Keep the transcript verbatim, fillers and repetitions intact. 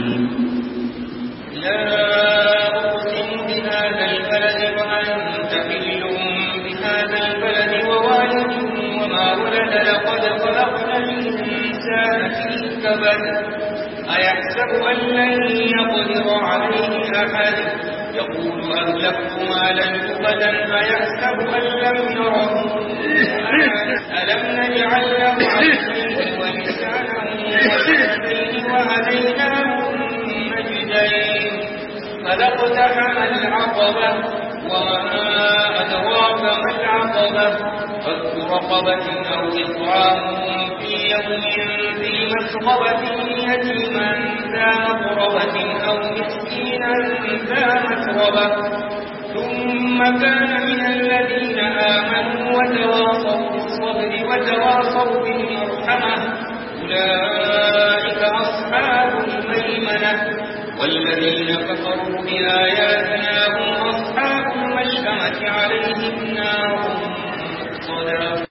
لا أقسم بهذا البلد وأنت حل بهذا البلد ووالد وما ولد لقد خلقنا الإنسان في كبد أيحسب أن لن يقدر عليه أحد يقول أهلكت مالا لبدا أيحسب أن لم يره ألم نجعل له عينين ولسانا وشفتين وهديناه النجدين فلاقتحم العقبة وما أدراك ما العقبة فك رقبة أو إطعام في يوم ذي مسغبة يتيما ذا مقربة أو مسكينا ذا متربة ثم كان من الذين آمنوا وتواصوا بالصبر وتواصوا بالمرحمة أولئك أصحاب الميمنة والذين كفروا بآياتنا هم أصحاب المشأمة عليهم نار صدى